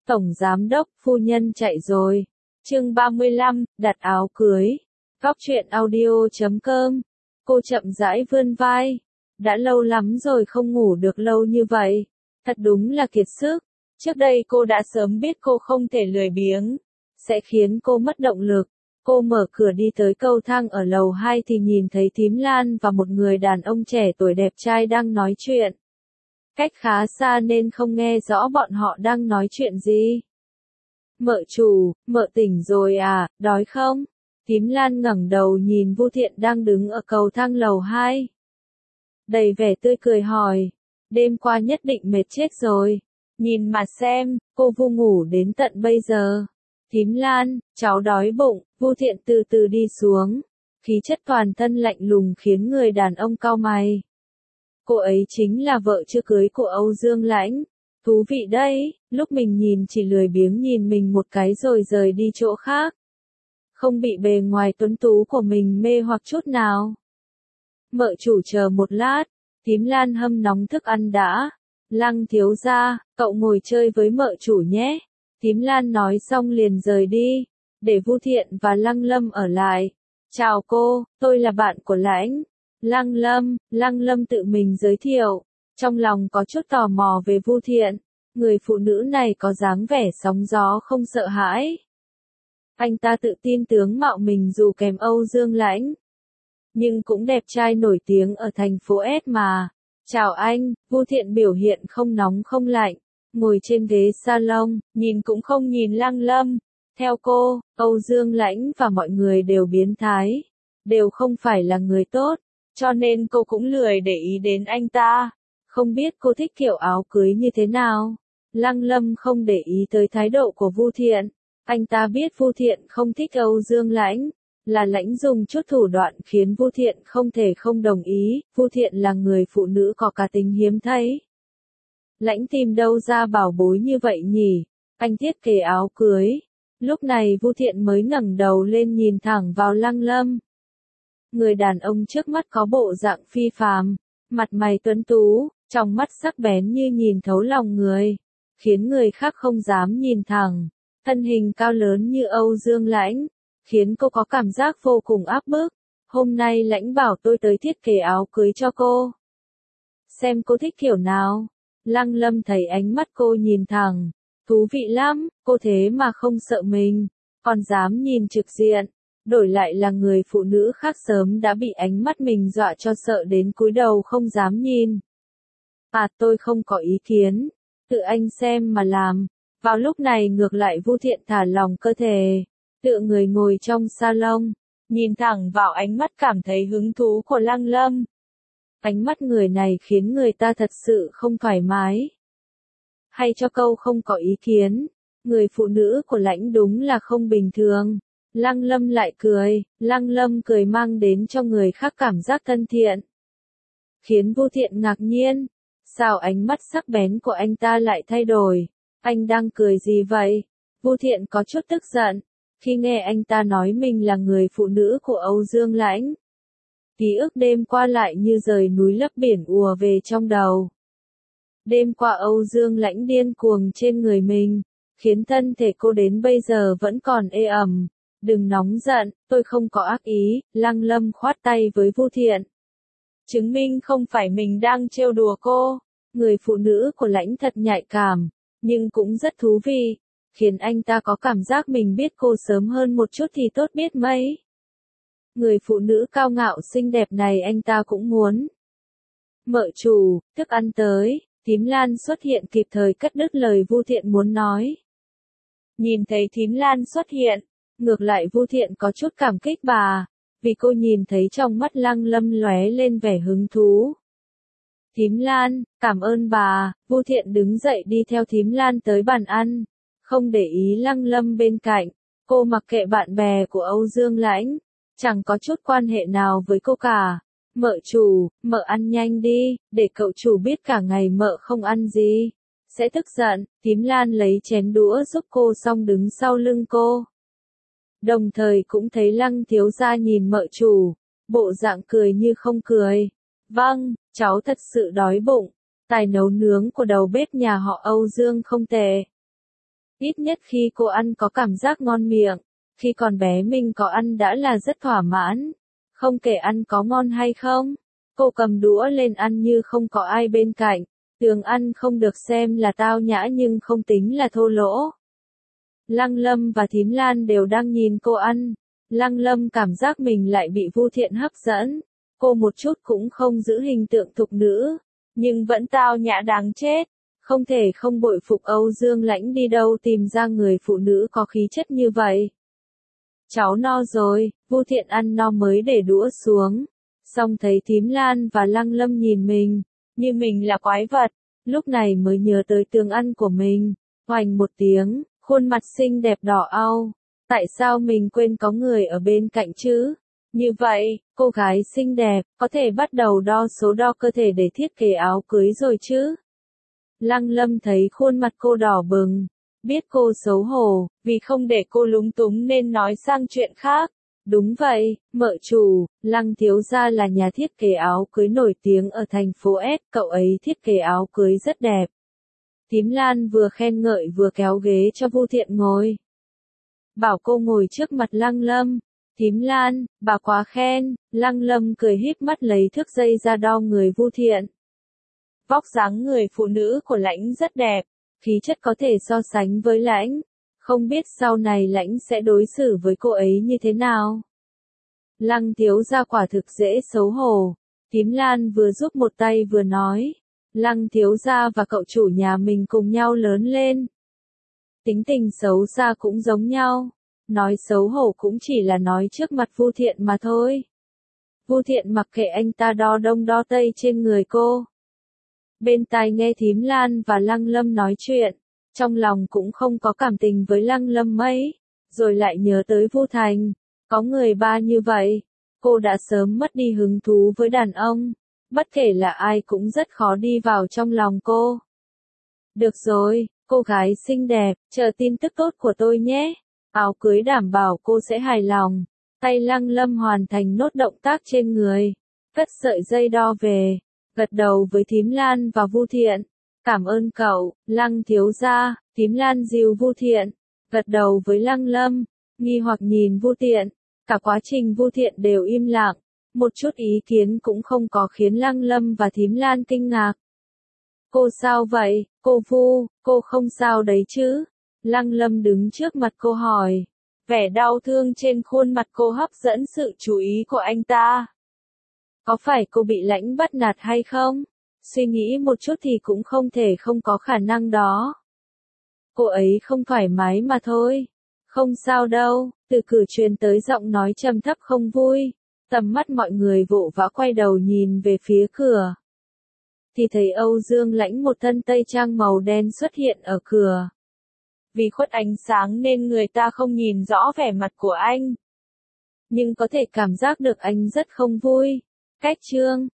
Tổng giám đốc, phu nhân chạy rồi. Chương 35, đặt áo cưới. Góc truyện audio.com. Cô chậm rãi vươn vai. Đã lâu lắm rồi không ngủ được lâu như vậy. Thật đúng là kiệt sức. Trước đây cô đã sớm biết cô không thể lười biếng. Sẽ khiến cô mất động lực. Cô mở cửa đi tới cầu thang ở lầu 2 thì nhìn thấy Thím Lan và một người đàn ông trẻ tuổi đẹp trai đang nói chuyện. Cách khá xa nên không nghe rõ bọn họ đang nói chuyện gì. Mợ chủ, mợ tỉnh rồi à, đói không? Thím Lan ngẩng đầu nhìn Vu Thiện đang đứng ở cầu thang lầu 2. Đầy vẻ tươi cười hỏi, đêm qua nhất định mệt chết rồi. Nhìn mà xem, cô Vu ngủ đến tận bây giờ. Thím Lan, cháu đói bụng. Vu Thiện từ từ đi xuống. Khí chất toàn thân lạnh lùng khiến người đàn ông cau mày. Cô ấy chính là vợ chưa cưới của Âu Dương Lãnh. Thú vị đấy, lúc mình nhìn chỉ lười biếng nhìn mình một cái rồi rời đi chỗ khác. Không bị bề ngoài tuấn tú của mình mê hoặc chút nào. Mợ chủ chờ một lát, Thím Lan hâm nóng thức ăn đã. Lăng thiếu gia, cậu ngồi chơi với mợ chủ nhé. Thím Lan nói xong liền rời đi, để Vu Thiện và Lăng Lâm ở lại. Chào cô, tôi là bạn của Lãnh. Lăng Lâm tự mình giới thiệu, trong lòng có chút tò mò về Vu Thiện. Người phụ nữ này có dáng vẻ sóng gió không sợ hãi. Anh ta tự tin tướng mạo mình dù kèm Âu Dương Lãnh, nhưng cũng đẹp trai nổi tiếng ở thành phố S mà. Chào anh, Vu Thiện biểu hiện không nóng không lạnh, ngồi trên ghế salon, nhìn cũng không nhìn Lăng Lâm. Theo cô, Âu Dương Lãnh và mọi người đều biến thái, đều không phải là người tốt, cho nên cô cũng lười để ý đến anh ta. Không biết cô thích kiểu áo cưới như thế nào? Lăng Lâm không để ý tới thái độ của Vu Thiện. Anh ta biết Vu Thiện không thích Âu Dương Lãnh, là Lãnh dùng chút thủ đoạn khiến Vu Thiện không thể không đồng ý. Vu Thiện là người phụ nữ có cá tính hiếm thấy. Lãnh tìm đâu ra bảo bối như vậy nhỉ? Anh thiết kế áo cưới. Lúc này Vu Thiện mới ngẩng đầu lên nhìn thẳng vào Lăng Lâm. Người đàn ông trước mắt có bộ dạng phi phàm, mặt mày tuấn tú, trong mắt sắc bén như nhìn thấu lòng người, khiến người khác không dám nhìn thẳng. Thân hình cao lớn như Âu Dương Lãnh, khiến cô có cảm giác vô cùng áp bức. Hôm nay Lãnh bảo tôi tới thiết kế áo cưới cho cô. Xem cô thích kiểu nào? Lăng Lâm thấy ánh mắt cô nhìn thẳng. Thú vị lắm, cô thế mà không sợ mình, còn dám nhìn trực diện. Đổi lại là người phụ nữ khác sớm đã bị ánh mắt mình dọa cho sợ đến cúi đầu không dám nhìn. À, tôi không có ý kiến, tự anh xem mà làm. Vào lúc này ngược lại Vu Thiện thả lòng cơ thể, tựa người ngồi trong salon, nhìn thẳng vào ánh mắt cảm thấy hứng thú của Lăng Lâm. Ánh mắt người này khiến người ta thật sự không thoải mái. Hay cho câu không có ý kiến, người phụ nữ của Lãnh đúng là không bình thường. Lăng Lâm lại cười, Lăng Lâm cười mang đến cho người khác cảm giác thân thiện, khiến Vu Thiện ngạc nhiên. Sao ánh mắt sắc bén của anh ta lại thay đổi? Anh đang cười gì vậy? Vu Thiện có chút tức giận, khi nghe anh ta nói mình là người phụ nữ của Âu Dương Lãnh. Ký ức đêm qua lại như rời núi lấp biển ùa về trong đầu. Đêm qua Âu Dương Lãnh điên cuồng trên người mình, khiến thân thể cô đến bây giờ vẫn còn ê ẩm. Đừng nóng giận, tôi không có ác ý. Lăng Lâm khoát tay với Vu Thiện. Chứng minh không phải mình đang trêu đùa cô. Người phụ nữ của Lãnh thật nhạy cảm, nhưng cũng rất thú vị, khiến anh ta có cảm giác mình biết cô sớm hơn một chút thì tốt biết mấy. Người phụ nữ cao ngạo xinh đẹp này anh ta cũng muốn. Mợ chủ, thức ăn tới. Thím Lan xuất hiện kịp thời cắt đứt lời Vu Thiện muốn nói. Nhìn thấy Thím Lan xuất hiện, ngược lại Vu Thiện có chút cảm kích bà, vì cô nhìn thấy trong mắt Lăng Lâm lóe lên vẻ hứng thú. Thím Lan, cảm ơn bà. Vu Thiện đứng dậy đi theo Thím Lan tới bàn ăn, không để ý Lăng Lâm bên cạnh. Cô mặc kệ bạn bè của Âu Dương Lãnh, chẳng có chút quan hệ nào với cô cả. Mợ chủ, mợ ăn nhanh đi, để cậu chủ biết cả ngày mợ không ăn gì sẽ tức giận. Thím Lan lấy chén đũa giúp cô xong đứng sau lưng cô. Đồng thời cũng thấy Lăng thiếu gia nhìn mợ chủ, bộ dạng cười như không cười. Vâng, cháu thật sự đói bụng. Tài nấu nướng của đầu bếp nhà họ Âu Dương không tệ. Ít nhất khi cô ăn có cảm giác ngon miệng, khi còn bé mình có ăn đã là rất thỏa mãn. Không kể ăn có ngon hay không, cô cầm đũa lên ăn như không có ai bên cạnh. Tường ăn không được xem là tao nhã nhưng không tính là thô lỗ. Lăng Lâm và Thím Lan đều đang nhìn cô ăn. Lăng Lâm cảm giác mình lại bị Vu Thiện hấp dẫn. Cô một chút cũng không giữ hình tượng thục nữ, nhưng vẫn tao nhã đáng chết. Không thể không bội phục Âu Dương Lãnh đi đâu tìm ra người phụ nữ có khí chất như vậy. Cháu no rồi, Vu Thiện ăn no mới để đũa xuống. Xong thấy Thím Lan và Lăng Lâm nhìn mình, như mình là quái vật, lúc này mới nhớ tới Tường ăn của mình. Oành một tiếng, khuôn mặt xinh đẹp đỏ au. Tại sao mình quên có người ở bên cạnh chứ? Như vậy, cô gái xinh đẹp, có thể bắt đầu đo số đo cơ thể để thiết kế áo cưới rồi chứ? Lăng Lâm thấy khuôn mặt cô đỏ bừng, biết cô xấu hổ, vì không để cô lúng túng nên nói sang chuyện khác. Đúng vậy, mợ chủ, Lăng thiếu gia là nhà thiết kế áo cưới nổi tiếng ở thành phố S, cậu ấy thiết kế áo cưới rất đẹp. Thím Lan vừa khen ngợi vừa kéo ghế cho Vu Thiện ngồi. Bảo cô ngồi trước mặt Lăng Lâm. Thím Lan, bà quá khen. Lăng Lâm cười híp mắt lấy thước dây ra đo người Vu Thiện. Vóc dáng người phụ nữ của Lãnh rất đẹp, khí chất có thể so sánh với Lãnh. Không biết sau này Lãnh sẽ đối xử với cô ấy như thế nào. Lăng thiếu gia quả thực dễ xấu hổ. Thím Lan vừa giúp một tay vừa nói. Lăng thiếu gia và cậu chủ nhà mình cùng nhau lớn lên. Tính tình xấu xa cũng giống nhau. Nói xấu hổ cũng chỉ là nói trước mặt Vu Thiện mà thôi. Vu Thiện mặc kệ anh ta đo đông đo tây trên người cô. Bên tai nghe Thím Lan và Lăng Lâm nói chuyện, trong lòng cũng không có cảm tình với Lăng Lâm mấy, rồi lại nhớ tới Vu Thành, có người ba như vậy, cô đã sớm mất đi hứng thú với đàn ông, bất kể là ai cũng rất khó đi vào trong lòng cô. Được rồi, cô gái xinh đẹp, chờ tin tức tốt của tôi nhé, áo cưới đảm bảo cô sẽ hài lòng. Tay Lăng Lâm hoàn thành nốt động tác trên người, cất sợi dây đo về. Gật đầu với Thím Lan và Vu Thiện. Cảm ơn cậu, Lăng thiếu gia. Thím Lan dìu Vu Thiện. Gật đầu với Lăng Lâm. Nghi hoặc nhìn Vu Thiện. Cả quá trình Vu Thiện đều im lặng. Một chút ý kiến cũng không có khiến Lăng Lâm và Thím Lan kinh ngạc. Cô sao vậy, cô Vu, cô không sao đấy chứ? Lăng Lâm đứng trước mặt cô hỏi. Vẻ đau thương trên khuôn mặt cô hấp dẫn sự chú ý của anh ta. Có phải cô bị Lãnh bắt nạt hay không? Suy nghĩ một chút thì cũng không thể không có khả năng đó. Cô ấy không thoải mái mà thôi. Không sao đâu, từ cử truyền tới giọng nói trầm thấp không vui. Tầm mắt mọi người vội vã quay đầu nhìn về phía cửa. Thì thấy Âu Dương Lãnh một thân tây trang màu đen xuất hiện ở cửa. Vì khuất ánh sáng nên người ta không nhìn rõ vẻ mặt của anh. Nhưng có thể cảm giác được anh rất không vui. Cách chương